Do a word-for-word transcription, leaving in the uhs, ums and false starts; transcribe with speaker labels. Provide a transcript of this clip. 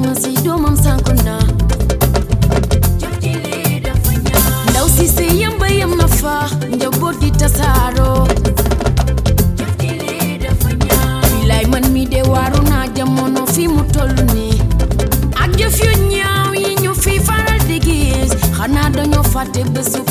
Speaker 1: ma si doomam sànku na jëf ji lee dafa ñaaw ndaw si se yamba yam na fa njaboot gi tasaaroo jëf ji lee dafa ñaaw bilaay man mi de waaru naa jamono fi mu tollu nii ak jëf yu ñaaw yi ñu fi faral di gis xanaa dañoo fàtte bésu